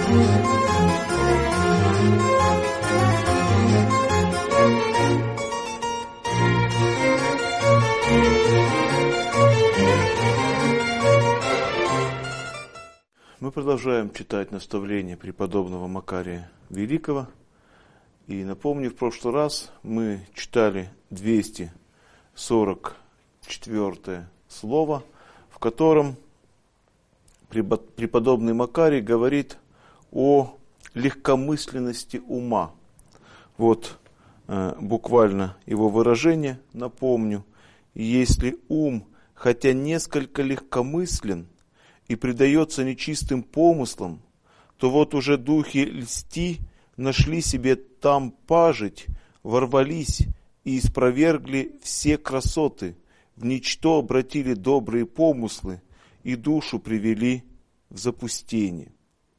Мы продолжаем читать наставления преподобного Макария Великого. И напомню, в прошлый раз мы читали 244 слово, в котором преподобный Макарий говорит о легкомысленности ума. Вот буквально его выражение напомню. Если ум, хотя несколько легкомыслен и предается нечистым помыслам, то вот уже духи льсти нашли себе там пажить, ворвались и испровергли все красоты, в ничто обратили добрые помыслы и душу привели в запустение.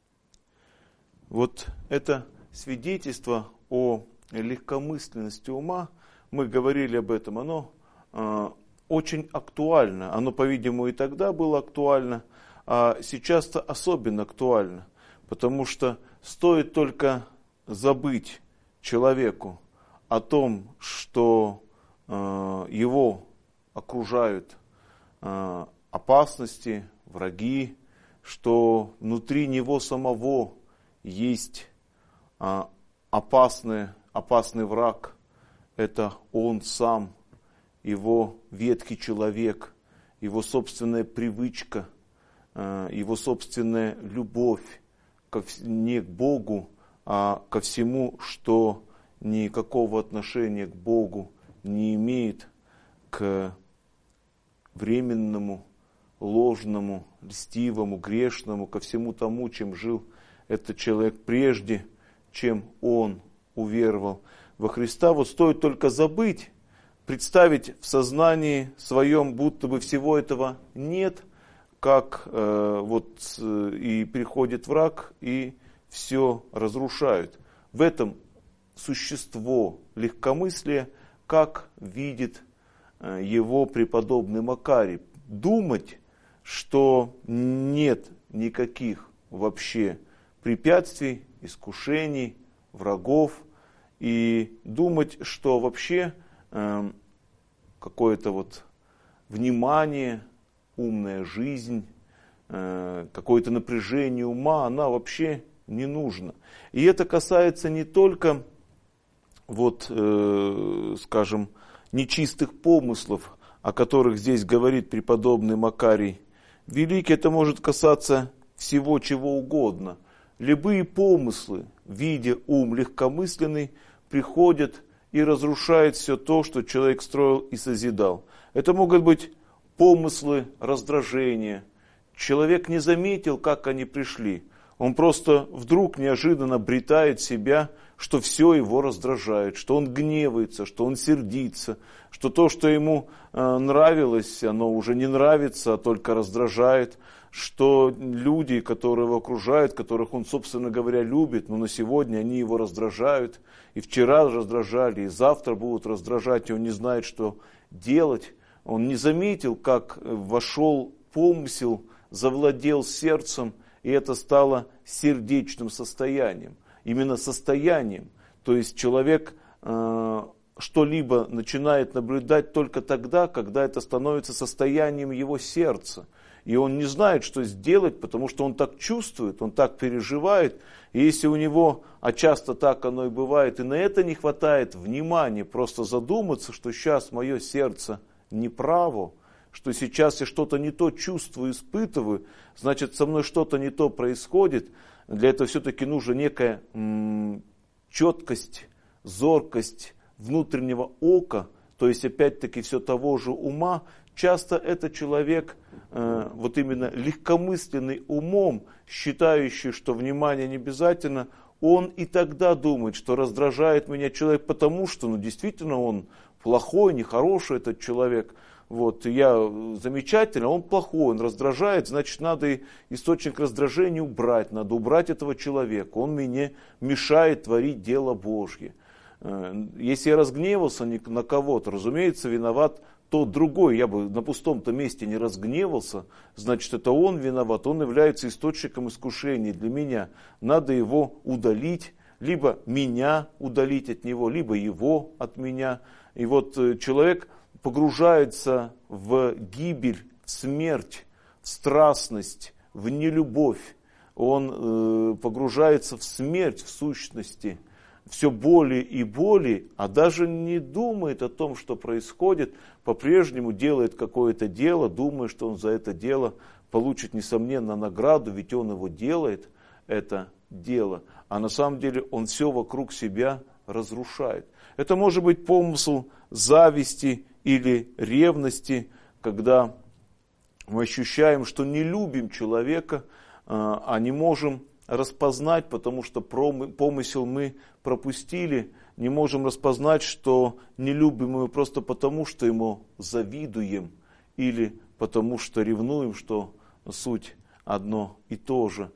Вот это свидетельство о легкомысленности ума, мы говорили об этом, оно очень актуально. Оно, по-видимому, и тогда было актуально, а сейчас-то особенно актуально, потому что стоит только забыть человеку о том, что его окружают опасности, враги, что внутри него самого есть опасный враг, это он сам, его ветхий человек, его собственная привычка, его собственная любовь не к Богу, а ко всему, что никакого отношения к Богу не имеет, к временному, ложному, льстивому, грешному, ко всему тому, чем жил этот человек прежде, чем он уверовал во Христа. Вот стоит только забыть, представить в сознании своем, будто бы всего этого нет, как и приходит враг и все разрушает. В этом существо легкомыслия, как видит его преподобный Макарий. Думать, что нет никаких вообще препятствий, искушений, врагов, и думать, что вообще какое-то внимание, умная жизнь, какое-то напряжение ума, она вообще не нужна. И это касается не только, нечистых помыслов, о которых здесь говорит преподобный Макарий Великий, это может касаться всего чего угодно. Любые помыслы, видя ум легкомысленный, приходят и разрушают все то, что человек строил и созидал. Это могут быть помыслы раздражения. Человек не заметил, как они пришли. Он просто вдруг неожиданно обретает себя, что все его раздражает, что он гневается, что он сердится, что то, что ему нравилось, оно уже не нравится, а только раздражает, что люди, которые его окружают, которых он, собственно говоря, любит, но на сегодня они его раздражают, и вчера раздражали, и завтра будут раздражать, и он не знает, что делать. Он не заметил, как вошел помысел, завладел сердцем, и это стало сердечным состоянием. Именно состоянием. То есть человек что-либо начинает наблюдать только тогда, когда это становится состоянием его сердца. И он не знает, что сделать, потому что он так чувствует, он так переживает. И если у него, а часто так оно и бывает, и на это не хватает внимания, просто задуматься, что сейчас мое сердце неправо, что сейчас я что-то не то чувствую, испытываю, значит, со мной что-то не то происходит. Для этого все-таки нужна некая четкость, зоркость внутреннего ока, то есть опять-таки все того же ума. Часто это человек именно легкомысленный умом, считающий, что внимание не обязательно, он и тогда думает, что раздражает меня человек, потому что действительно он плохой, нехороший этот человек. Я замечательный, он плохой, он раздражает, значит, надо источник раздражения убрать, надо убрать этого человека, он мне мешает творить дело Божье. Если я разгневался на кого-то, разумеется, виноват тот другой, я бы на пустом-то месте не разгневался, значит, это он виноват, он является источником искушений для меня. Надо его удалить, либо меня удалить от него, либо его от меня. И вот человек погружается в гибель, в смерть, в страстность, в нелюбовь. Он погружается в смерть, в сущности, все более и более, а даже не думает о том, что происходит, по-прежнему делает какое-то дело, думая, что он за это дело получит, несомненно, награду, ведь он его делает, это дело. А на самом деле он все вокруг себя разрушает. Это может быть помысл зависти или ревности, когда мы ощущаем, что не любим человека, а не можем распознать, потому что помысел мы пропустили, не можем распознать, что не любим его просто потому, что ему завидуем, или потому что ревнуем, что суть одно и то же.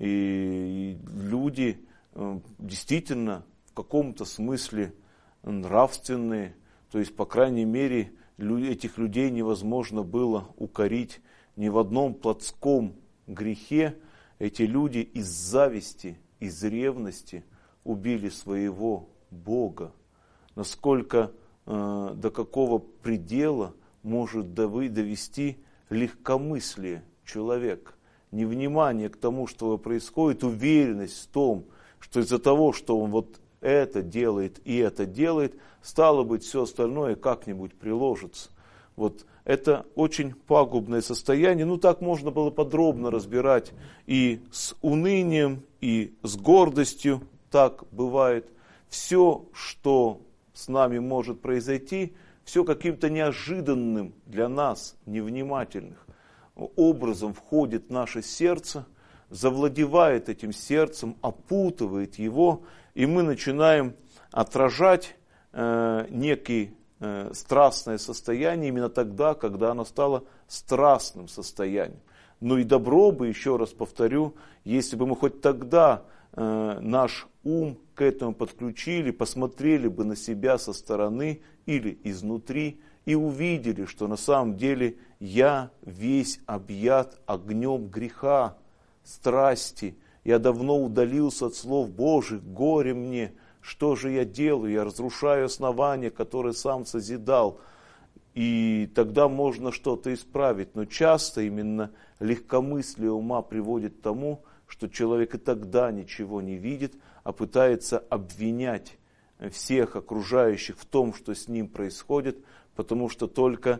И люди действительно в каком-то смысле нравственные, то есть, по крайней мере, этих людей невозможно было укорить ни в одном плотском грехе. Эти люди из зависти, из ревности убили своего Бога. Насколько, до какого предела может довести легкомыслие человека. Невнимание к тому, что происходит, уверенность в том, что из-за того, что он вот это делает и это делает, стало быть, все остальное как-нибудь приложится. Вот это очень пагубное состояние. Ну, так можно было подробно разбирать и с унынием, и с гордостью. Так бывает. Все, что с нами может произойти, все каким-то неожиданным для нас, невнимательных, образом входит в наше сердце, завладевает этим сердцем, опутывает его, и мы начинаем отражать некий страстное состояние именно тогда, когда оно стало страстным состоянием. Ну и добро бы, еще раз повторю, если бы мы хоть тогда наш ум к этому подключили, посмотрели бы на себя со стороны или изнутри и увидели, что на самом деле я весь объят огнем греха, страсти. Я давно удалился от слов Божьих, горе мне. Что же я делаю? Я разрушаю основания, которые сам созидал. И тогда можно что-то исправить. Но часто именно легкомыслие ума приводит к тому, что человек и тогда ничего не видит, а пытается обвинять всех окружающих в том, что с ним происходит, потому что только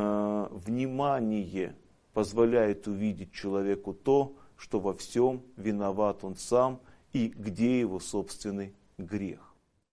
внимание позволяет увидеть человеку то, что во всем виноват он сам и где его собственный грех.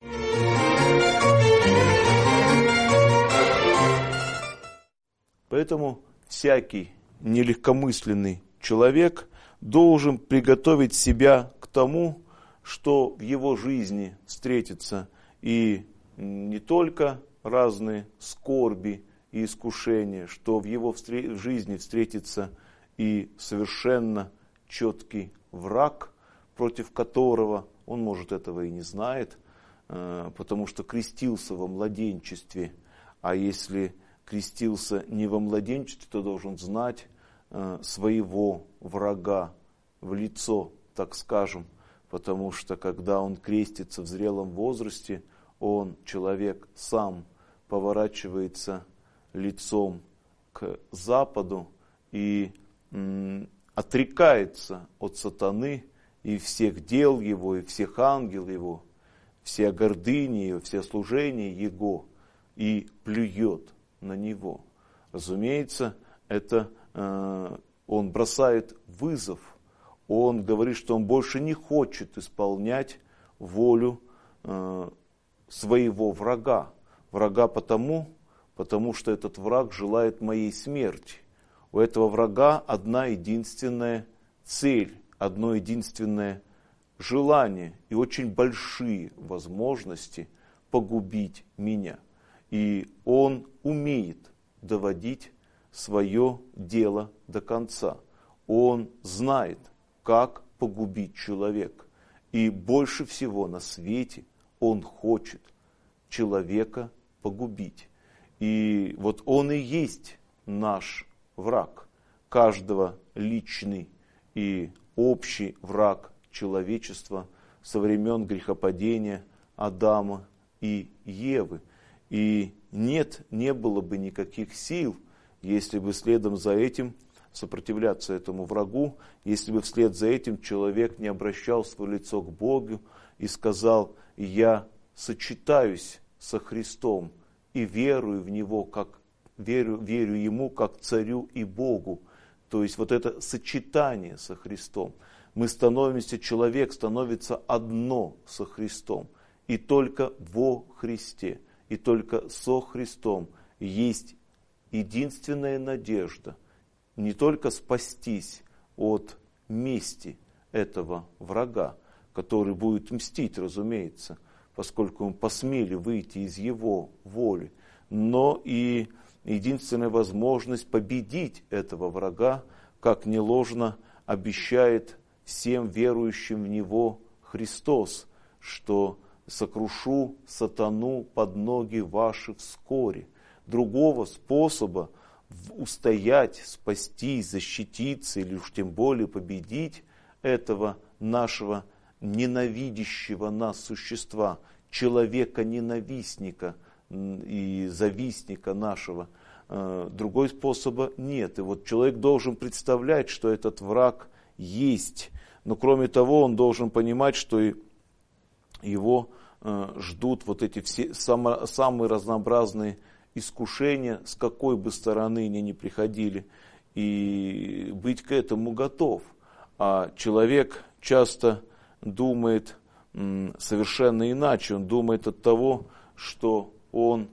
Поэтому всякий нелегкомысленный человек должен приготовить себя к тому, что в его жизни встретится и не только разные скорби и искушения, что в его жизни встретится и совершенно четкий враг, против которого он, может, этого и не знает, потому что крестился во младенчестве, а если крестился не во младенчестве, то должен знать своего врага в лицо, так скажем, потому что когда он крестится в зрелом возрасте, он, человек, сам поворачивается лицом к Западу и отрекается от сатаны и всех дел его, и всех ангелов его, все гордыни его, все служения его, и плюет на него. Разумеется, это он бросает вызов, он говорит, что он больше не хочет исполнять волю своего врага. Врага потому что этот враг желает моей смерти. У этого врага одна единственная цель, одно единственное желание и очень большие возможности погубить меня. И он умеет доводить свое дело до конца. Он знает, как погубить человека. И больше всего на свете он хочет человека погубить. И вот он и есть наш враг, каждого личный и общий враг человечества со времен грехопадения Адама и Евы. И не было бы никаких сил, если бы следом за этим сопротивляться этому врагу, если бы вслед за этим человек не обращал свое лицо к Богу и сказал: я сочетаюсь со Христом и верую в Него, как верю Ему как царю и Богу. То есть вот это сочетание со Христом. Человек становится одно со Христом. И только во Христе, и только со Христом есть единственная надежда не только спастись от мести этого врага, который будет мстить, разумеется, поскольку мы посмели выйти из его воли, но и единственная возможность победить этого врага, как не ложно обещает всем верующим в Него Христос, что сокрушу сатану под ноги ваши вскоре. Другого способа устоять, спастись, защититься или уж тем более победить этого нашего ненавидящего нас существа, человека-ненавистника и завистника нашего, другой способа нет. И вот человек должен представлять, что этот враг есть. Но кроме того, он должен понимать, что его ждут вот эти все самые разнообразные искушения, с какой бы стороны ни приходили, и быть к этому готов. А человек часто думает совершенно иначе. Он думает от того, что он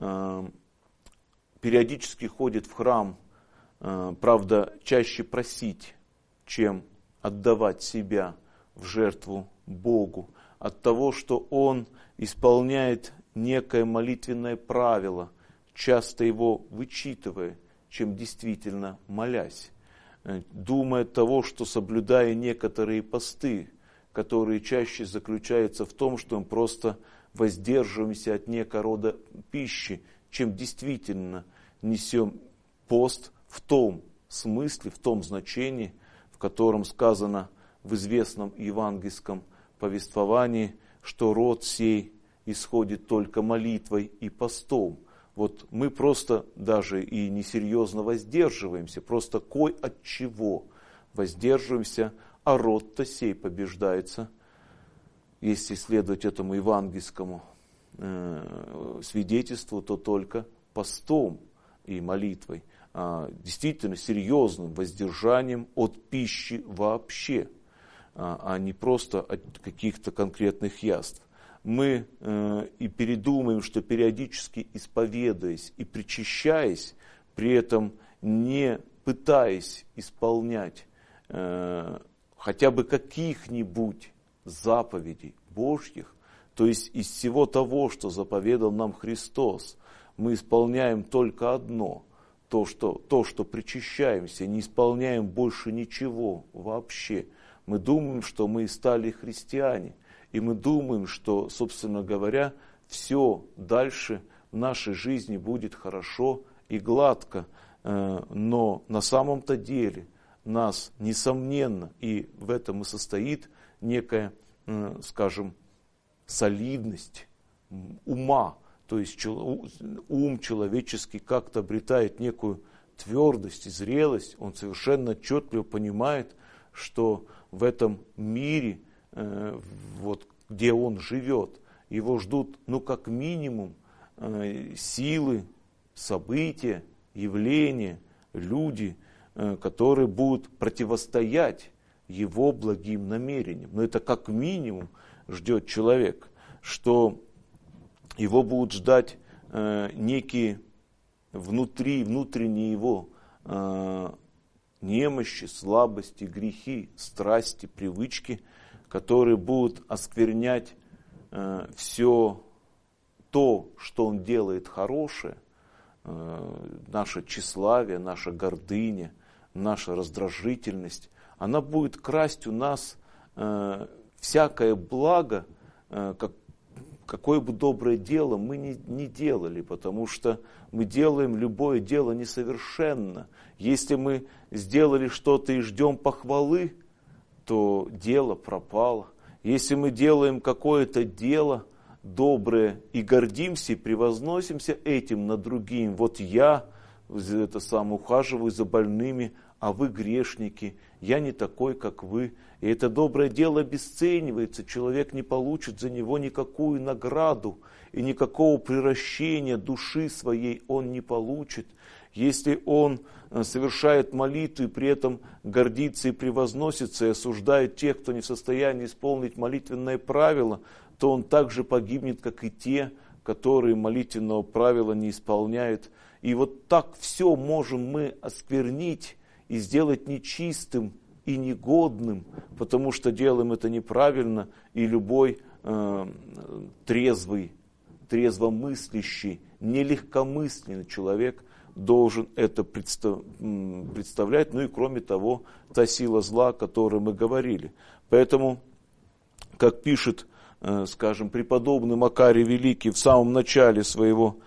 периодически ходит в храм, правда, чаще просить, чем отдавать себя в жертву Богу. От того, что он исполняет некое молитвенное правило, часто его вычитывая, чем действительно молясь. Думая от того, что соблюдая некоторые посты, которые чаще заключаются в том, что мы просто воздерживаемся от некого рода пищи, чем действительно несем пост в том смысле, в том значении, в котором сказано в известном евангельском повествовании, что род сей исходит только молитвой и постом. Вот мы просто даже и несерьезно воздерживаемся, просто кой от чего воздерживаемся, а род-то сей побеждается, если следовать этому евангельскому свидетельству, то только постом и молитвой, действительно серьезным воздержанием от пищи вообще, а не просто от каких-то конкретных яств. Мы и передумаем, что периодически исповедуясь и причащаясь, при этом не пытаясь исполнять хотя бы каких-нибудь заповедей Божьих, то есть из всего того, что заповедал нам Христос, мы исполняем только одно, то, что причащаемся, не исполняем больше ничего вообще. Мы думаем, что мы стали христиане, и мы думаем, что, собственно говоря, все дальше в нашей жизни будет хорошо и гладко, но на самом-то деле нас, несомненно, и в этом и состоит некая, скажем, солидность ума, то есть ум человеческий как-то обретает некую твердость и зрелость, он совершенно отчетливо понимает, что в этом мире, вот, где он живет, его ждут, как минимум, силы, события, явления, люди, которые будут противостоять его благим намерениям. Но это как минимум ждет человек, что его будут ждать некие внутренние его немощи, слабости, грехи, страсти, привычки, которые будут осквернять все то, что он делает хорошее, наше тщеславие, наша гордыня, наша раздражительность, она будет красть у нас всякое благо, какое бы доброе дело мы не делали, потому что мы делаем любое дело несовершенно. Если мы сделали что-то и ждем похвалы, то дело пропало. Если мы делаем какое-то дело доброе и гордимся, и превозносимся этим над другим, вот я ухаживаю за больными, а вы грешники, я не такой, как вы. И это доброе дело обесценивается, человек не получит за него никакую награду, и никакого приращения души своей он не получит. Если он совершает молитву и при этом гордится и превозносится, и осуждает тех, кто не в состоянии исполнить молитвенное правило, то он также погибнет, как и те, которые молитвенного правила не исполняют. И вот так все можем мы осквернить и сделать нечистым и негодным, потому что делаем это неправильно, и любой трезвомыслящий, нелегкомысленный человек должен это представлять. Ну и кроме того, та сила зла, о которой мы говорили. Поэтому, как пишет, скажем, преподобный Макарий Великий в самом начале своего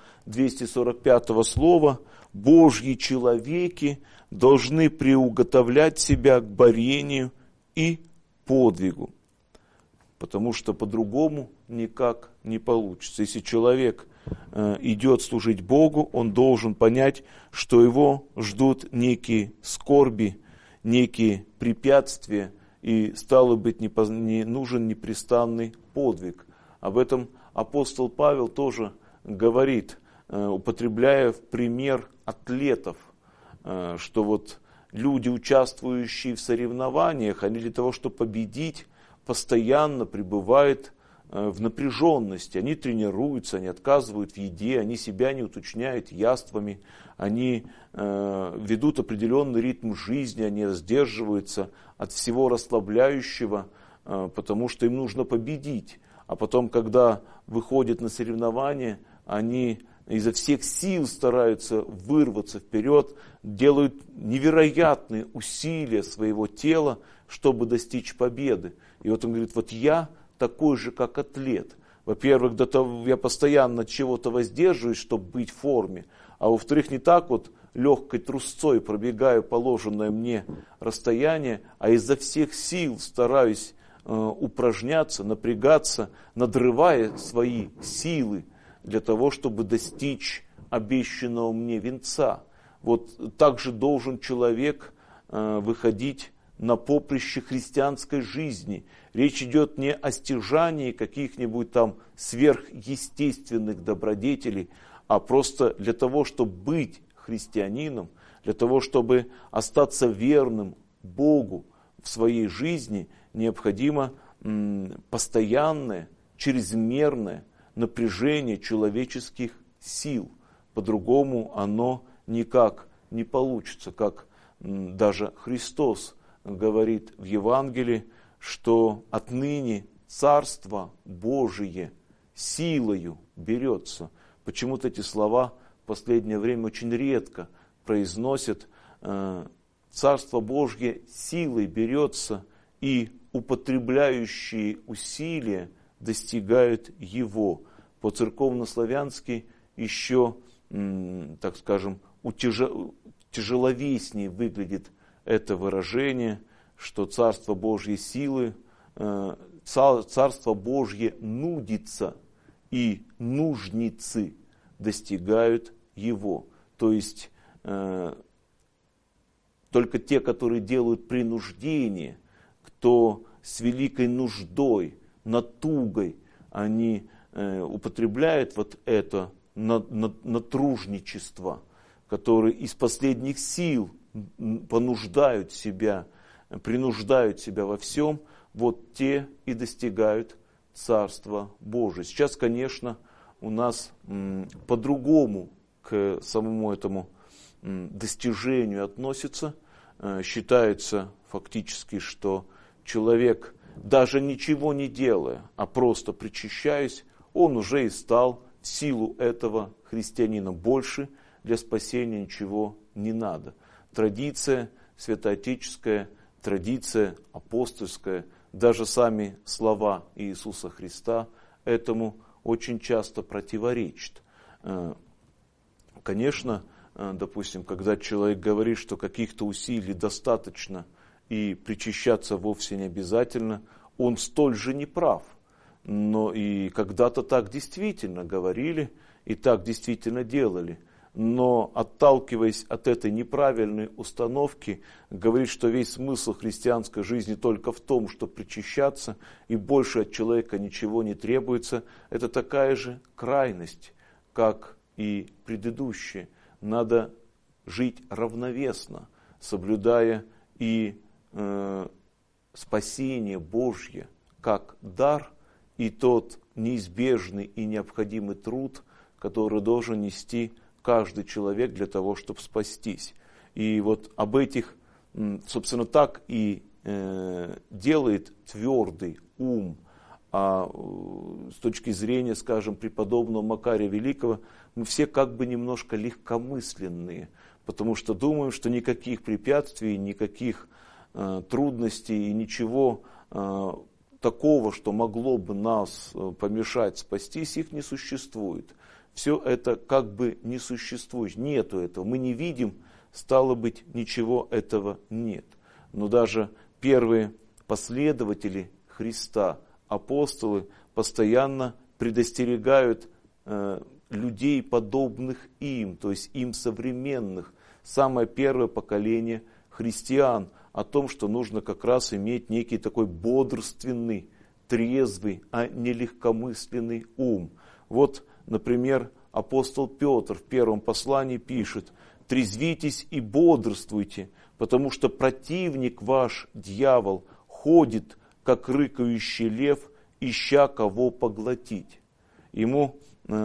245-го слова, Божьи человеки должны приуготовлять себя к борению и подвигу, потому что по-другому никак не получится. Если человек идет служить Богу, он должен понять, что его ждут некие скорби, некие препятствия, и стало быть, не нужен непрестанный подвиг. Об этом апостол Павел тоже говорит, употребляя в пример атлетов, что вот люди, участвующие в соревнованиях, они для того, чтобы победить, постоянно пребывают в напряженности. Они тренируются, они отказывают в еде, они себя не уточняют яствами, они ведут определенный ритм жизни, они сдерживаются от всего расслабляющего, потому что им нужно победить. А потом, когда выходят на соревнования, они изо всех сил стараются вырваться вперед, делают невероятные усилия своего тела, чтобы достичь победы. И вот он говорит, вот я такой же, как атлет. Во-первых, я постоянно от чего-то воздерживаюсь, чтобы быть в форме. А во-вторых, не так вот легкой трусцой пробегаю положенное мне расстояние, а изо всех сил стараюсь упражняться, напрягаться, надрывая свои силы для того, чтобы достичь обещанного мне венца. Вот так же должен человек выходить на поприще христианской жизни. Речь идет не о стяжании каких-нибудь там сверхъестественных добродетелей, а просто для того, чтобы быть христианином, для того, чтобы остаться верным Богу в своей жизни, необходимо постоянное, чрезмерное напряжение человеческих сил. По-другому оно никак не получится, как даже Христос говорит в Евангелии, что отныне Царство Божие силою берется. Почему-то эти слова в последнее время очень редко произносят. Царство Божье силой берется, и употребляющие усилия достигают его. По-церковнославянски еще, так скажем, тяжеловеснее выглядит это выражение, что Царство Божье силы, Царство Божье нудится, и нужницы достигают его. То есть только те, которые делают принуждение, кто с великой нуждой, натугой, они употребляют вот это натружничество, которые из последних сил понуждают себя, принуждают себя во всем, вот те и достигают Царства Божия. Сейчас, конечно, у нас по-другому к самому этому достижению относится. Считается фактически, что человек, даже ничего не делая, а просто причащаясь, он уже и стал в силу этого христианином. Больше для спасения ничего не надо. Традиция святоотеческая, традиция апостольская, даже сами слова Иисуса Христа этому очень часто противоречит. Конечно, допустим, когда человек говорит, что каких-то усилий достаточно и причащаться вовсе не обязательно, он столь же не прав. Но и когда-то так действительно говорили и так действительно делали. Но отталкиваясь от этой неправильной установки, говорит, что весь смысл христианской жизни только в том, что причащаться, и больше от человека ничего не требуется, это такая же крайность, как и предыдущие. Надо жить равновесно, соблюдая и спасение Божье как дар, и тот неизбежный и необходимый труд, который должен нести каждый человек для того, чтобы спастись. И вот об этих, собственно, так и делает твердый ум. А с точки зрения, скажем, преподобного Макария Великого, мы все как бы немножко легкомысленные, потому что думаем, что никаких препятствий, никаких трудностей и ничего такого, что могло бы нас помешать спастись, их не существует. Все это как бы не существует, нету этого, мы не видим, стало быть, ничего этого нет. Но даже первые последователи Христа, апостолы, постоянно предостерегают людей, подобных им, то есть им современных, самое первое поколение христиан, о том, что нужно как раз иметь некий такой бодрственный, трезвый, а не легкомысленный ум. Вот, например, апостол Петр в первом послании пишет: «Трезвитесь и бодрствуйте, потому что противник ваш, дьявол, ходит, как рыкающий лев, ища кого поглотить». Ему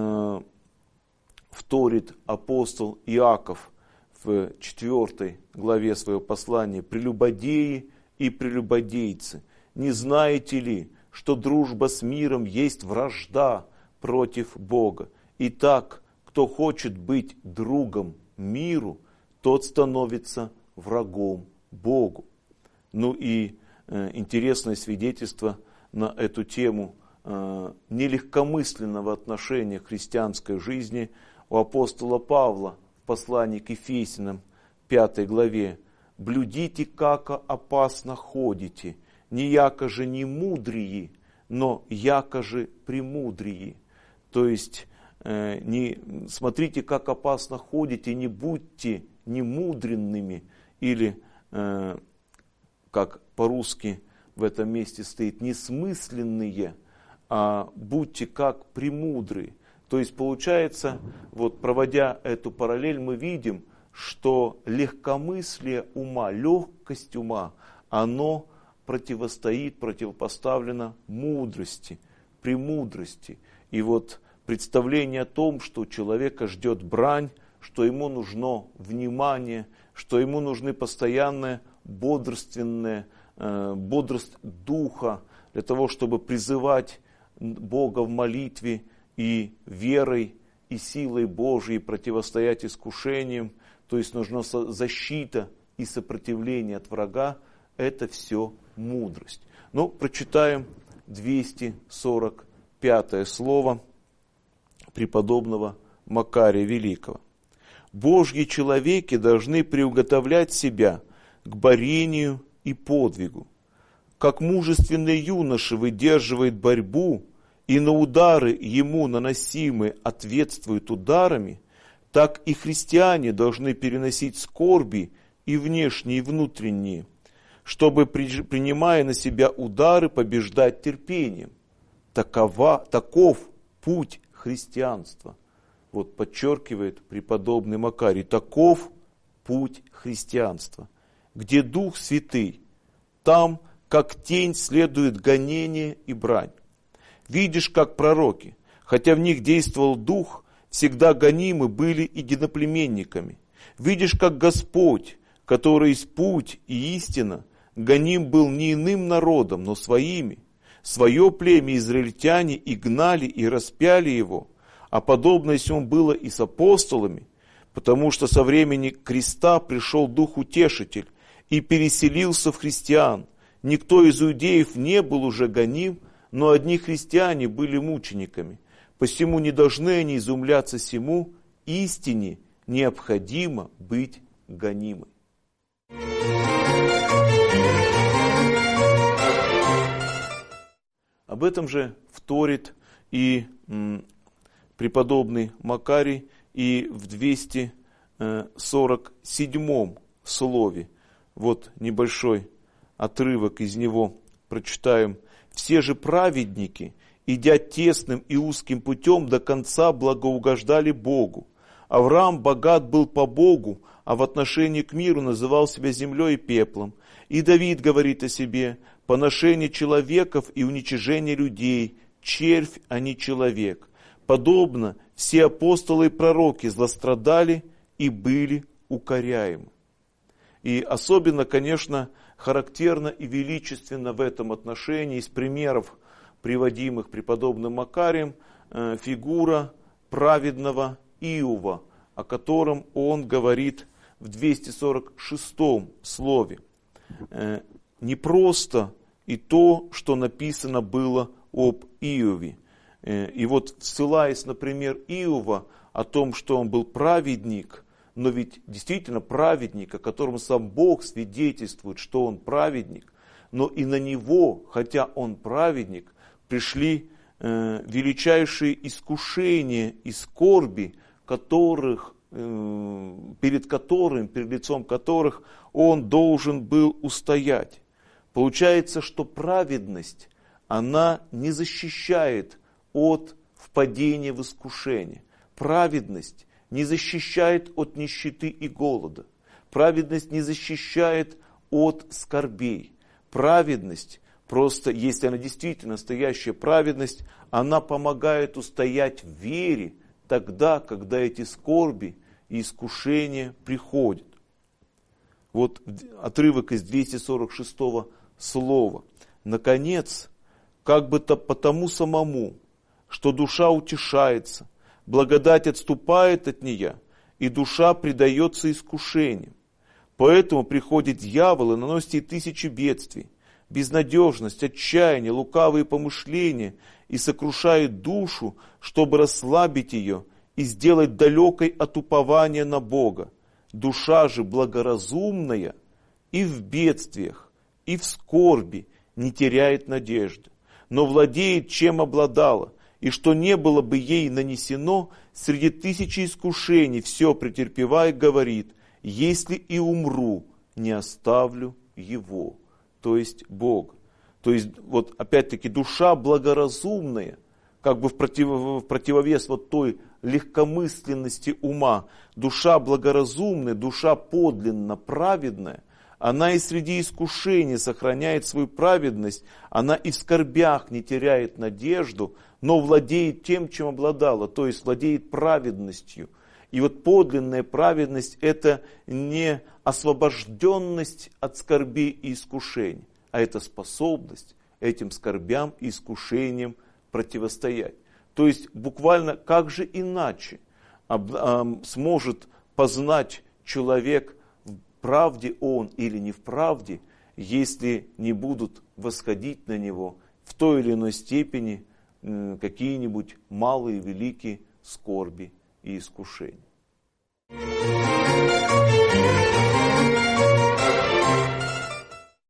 вторит апостол Иаков в 4 главе своего послания: «Прелюбодеи и прелюбодейцы, не знаете ли, что дружба с миром есть вражда против Бога? Итак, кто хочет быть другом миру, тот становится врагом Богу». Ну и интересное свидетельство на эту тему нелегкомысленного отношения к христианской жизни у апостола Павла в послании к Ефесянам 5 главе: «Блюдите, как опасно ходите, не яко же не мудрии, но яко же премудрии». То есть, не смотрите, как опасно ходите, не будьте немудренными, или, как по-русски в этом месте стоит, несмысленные, а будьте как премудрые. То есть получается, вот проводя эту параллель, мы видим, что легкомыслие ума, легкость ума, оно противопоставлено мудрости, премудрости. И вот представление о том, что человека ждет брань, что ему нужно внимание, что ему нужны постоянная бодрость духа для того, чтобы призывать Бога в молитве и верой, и силой Божией противостоять искушениям, то есть нужна защита и сопротивление от врага, это все мудрость. Ну, прочитаем 245 слово преподобного Макария Великого. «Божьи человеки должны приуготовлять себя к борению и подвигу. Как мужественный юноша выдерживает борьбу и на удары ему наносимые ответствуют ударами, так и христиане должны переносить скорби и внешние, и внутренние, чтобы, принимая на себя удары, побеждать терпением. Таков путь христианства». Вот подчеркивает преподобный Макарий, таков путь христианства. Где Дух Святый, там, как тень, следует гонение и брань. Видишь, как пророки, хотя в них действовал Дух, всегда гонимы были единоплеменниками. Видишь, как Господь, который есть путь и истина, гоним был не иным народом, но своими. Свое племя израильтяне и гнали, и распяли его, а подобное сему было и с апостолами, потому что со времени креста пришел Дух Утешитель и переселился в христиан. Никто из иудеев не был уже гоним, но одни христиане были мучениками. Посему не должны они изумляться сему, истине необходимо быть гонимой. Об этом же вторит и преподобный Макарий и в 247 слове. Вот небольшой отрывок из него прочитаем. «Все же праведники, идя тесным и узким путем, до конца благоугождали Богу. Авраам богат был по Богу, а в отношении к миру называл себя землей и пеплом. И Давид говорит о себе: поношение человеков и уничижение людей, червь, а не человек. Подобно все апостолы и пророки злострадали и были укоряемы». И особенно, конечно, характерно и величественно в этом отношении из примеров, приводимых преподобным Макарием, фигура праведного Иова, о котором он говорит в 246 слове. Не просто и то, что написано было об Иове. И вот, ссылаясь на пример Иова о том, что он был праведник, но ведь действительно праведник, о котором сам Бог свидетельствует, что он праведник, но и на него, хотя он праведник, пришли величайшие искушения и скорби, перед лицом которых он должен был устоять. Получается, что праведность, она не защищает от впадения в искушение. Праведность не защищает от нищеты и голода. Праведность не защищает от скорбей. Праведность, просто если она действительно настоящая праведность, она помогает устоять в вере тогда, когда эти скорби и искушения приходят. Вот отрывок из 246 слова. «Наконец, как бы то потому самому, что душа утешается, благодать отступает от нее, и душа предается искушениям. Поэтому приходит дьявол и наносит ей тысячи бедствий, безнадежность, отчаяние, лукавые помышления, и сокрушает душу, чтобы расслабить ее и сделать далекой от упования на Бога. Душа же благоразумная и в бедствиях, и в скорби не теряет надежды, но владеет, чем обладала, и что не было бы ей нанесено, среди тысячи искушений все претерпевая, говорит: если и умру, не оставлю его», то есть Бога. То есть, вот опять-таки, душа благоразумная, как бы в противовес вот той легкомысленности ума, душа благоразумная, душа подлинно праведная, она и среди искушений сохраняет свою праведность, она и в скорбях не теряет надежду, но владеет тем, чем обладала, то есть владеет праведностью. И вот подлинная праведность – это не освобожденность от скорбей и искушений, а это способность этим скорбям и искушениям противостоять. То есть буквально как же иначе сможет познать человек, в правде он или не в правде, если не будут восходить на него в той или иной степени какие-нибудь малые, великие скорби и искушения.